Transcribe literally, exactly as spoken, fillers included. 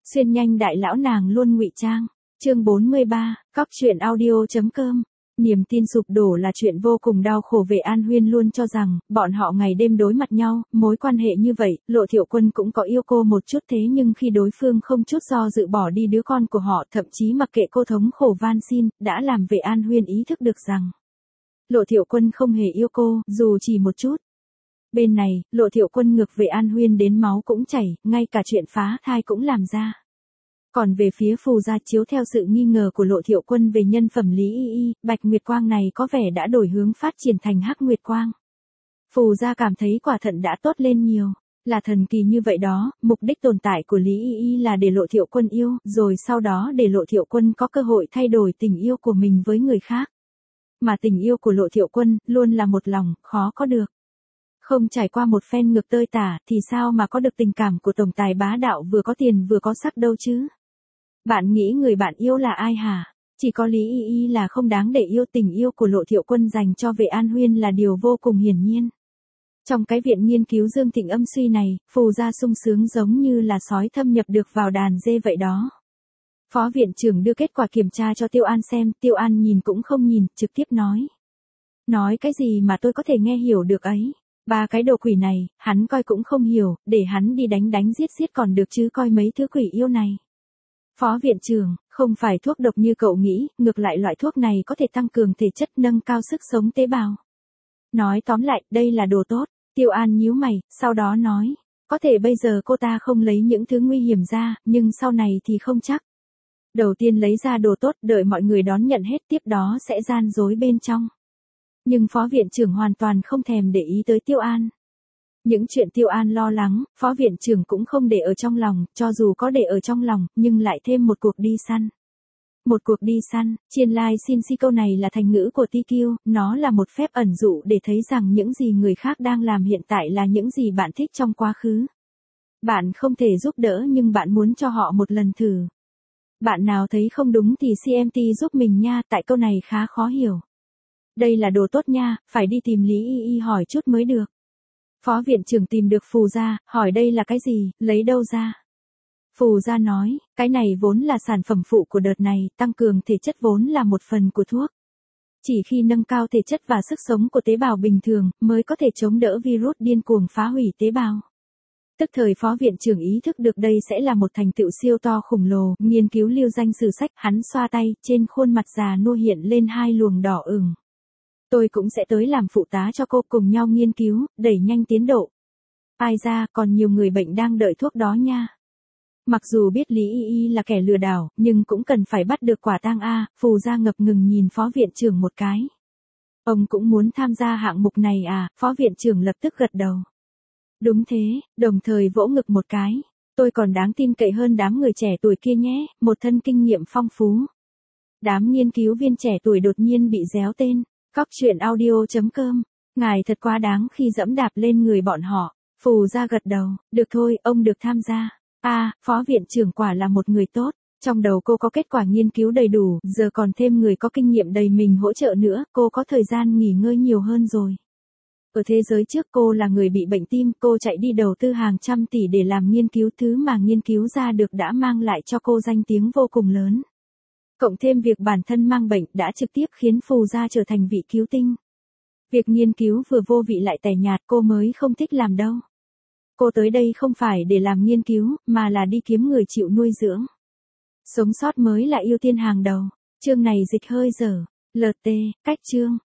Xuyên nhanh đại lão nàng luôn ngụy trang. Chương bốn mươi ba, cóc truyện audio.com. Niềm tin sụp đổ là chuyện vô cùng đau khổ. Vệ An Huyên luôn cho rằng, bọn họ ngày đêm đối mặt nhau, mối quan hệ như vậy, Lộ Thiệu Quân cũng có yêu cô một chút, thế nhưng khi đối phương không chút do dự bỏ đi đứa con của họ, thậm chí mặc kệ cô thống khổ van xin, đã làm Vệ An Huyên ý thức được rằng, Lộ Thiệu Quân không hề yêu cô, dù chỉ một chút. Bên này, Lộ Thiệu Quân ngược Vệ An Huyên đến máu cũng chảy, ngay cả chuyện phá thai cũng làm ra. Còn về phía Phù gia, chiếu theo sự nghi ngờ của Lộ Thiệu Quân về nhân phẩm Lý Y Y, Bạch Nguyệt Quang này có vẻ đã đổi hướng phát triển thành Hắc Nguyệt Quang. Phù gia cảm thấy quả thận đã tốt lên nhiều, là thần kỳ như vậy đó. Mục đích tồn tại của Lý Y Y là để Lộ Thiệu Quân yêu, rồi sau đó để Lộ Thiệu Quân có cơ hội thay đổi tình yêu của mình với người khác. Mà tình yêu của Lộ Thiệu Quân luôn là một lòng, khó có được. Không trải qua một phen ngược tơi tả thì sao mà có được tình cảm của tổng tài bá đạo vừa có tiền vừa có sắc đâu chứ? Bạn nghĩ người bạn yêu là ai hả? Chỉ có Lý Y Y là không đáng để yêu. Tình yêu của Lộ Thiệu Quân dành cho Vệ An Huyên là điều vô cùng hiển nhiên. Trong cái viện nghiên cứu Dương Thịnh âm suy này, Phù gia sung sướng giống như là sói thâm nhập được vào đàn dê vậy đó. Phó viện trưởng đưa kết quả kiểm tra cho Tiêu An xem, Tiêu An nhìn cũng không nhìn, trực tiếp nói. Nói cái gì mà tôi có thể nghe hiểu được ấy? Ba cái đồ quỷ này, hắn coi cũng không hiểu, để hắn đi đánh đánh giết giết còn được chứ coi mấy thứ quỷ yêu này. Phó viện trưởng, không phải thuốc độc như cậu nghĩ, ngược lại loại thuốc này có thể tăng cường thể chất, nâng cao sức sống tế bào. Nói tóm lại, đây là đồ tốt. Tiêu An nhíu mày, sau đó nói, có thể bây giờ cô ta không lấy những thứ nguy hiểm ra, nhưng sau này thì không chắc. Đầu tiên lấy ra đồ tốt, đợi mọi người đón nhận hết, tiếp đó sẽ gian dối bên trong. Nhưng phó viện trưởng hoàn toàn không thèm để ý tới Tiêu An. Những chuyện Tiêu An lo lắng, phó viện trưởng cũng không để ở trong lòng, cho dù có để ở trong lòng, nhưng lại thêm một cuộc đi săn. Một cuộc đi săn, chiên lai xin si câu này là thành ngữ của Ti Kiêu, nó là một phép ẩn dụ để thấy rằng những gì người khác đang làm hiện tại là những gì bạn thích trong quá khứ. Bạn không thể giúp đỡ nhưng bạn muốn cho họ một lần thử. Bạn nào thấy không đúng thì xê em tê giúp mình nha, tại câu này khá khó hiểu. Đây là đồ tốt nha, phải đi tìm Lý Y Y hỏi chút mới được. Phó viện trưởng tìm được Phù gia, hỏi đây là cái gì, lấy đâu ra? Phù gia nói, cái này vốn là sản phẩm phụ của đợt này, tăng cường thể chất vốn là một phần của thuốc. Chỉ khi nâng cao thể chất và sức sống của tế bào bình thường, mới có thể chống đỡ virus điên cuồng phá hủy tế bào. Tức thời phó viện trưởng ý thức được đây sẽ là một thành tựu siêu to khổng lồ, nghiên cứu lưu danh sử sách, hắn xoa tay, trên khuôn mặt già nua hiện lên hai luồng đỏ ửng. Tôi cũng sẽ tới làm phụ tá cho cô, cùng nhau nghiên cứu, đẩy nhanh tiến độ. Ai ra, còn nhiều người bệnh đang đợi thuốc đó nha. Mặc dù biết Lý Y Y là kẻ lừa đảo, nhưng cũng cần phải bắt được quả tang a. Phù gia ngập ngừng nhìn phó viện trưởng một cái. Ông cũng muốn tham gia hạng mục này à? Phó viện trưởng lập tức gật đầu. Đúng thế, đồng thời vỗ ngực một cái. Tôi còn đáng tin cậy hơn đám người trẻ tuổi kia nhé, một thân kinh nghiệm phong phú. Đám nghiên cứu viên trẻ tuổi đột nhiên bị réo tên. Cóc truyện audio.com. Ngài thật quá đáng khi dẫm đạp lên người bọn họ. Phù gia gật đầu, được thôi, ông được tham gia. À, phó viện trưởng quả là một người tốt. Trong đầu cô có kết quả nghiên cứu đầy đủ, giờ còn thêm người có kinh nghiệm đầy mình hỗ trợ nữa, cô có thời gian nghỉ ngơi nhiều hơn rồi. Ở thế giới trước cô là người bị bệnh tim, cô chạy đi đầu tư hàng trăm tỷ để làm nghiên cứu, thứ mà nghiên cứu ra được đã mang lại cho cô danh tiếng vô cùng lớn. Cộng thêm việc bản thân mang bệnh đã trực tiếp khiến Phù gia trở thành vị cứu tinh. Việc nghiên cứu vừa vô vị lại tẻ nhạt cô mới không thích làm đâu. Cô tới đây không phải để làm nghiên cứu, mà là đi kiếm người chịu nuôi dưỡng. Sống sót mới là ưu tiên hàng đầu. Chương này dịch hơi dở. lờ tê, cách chương.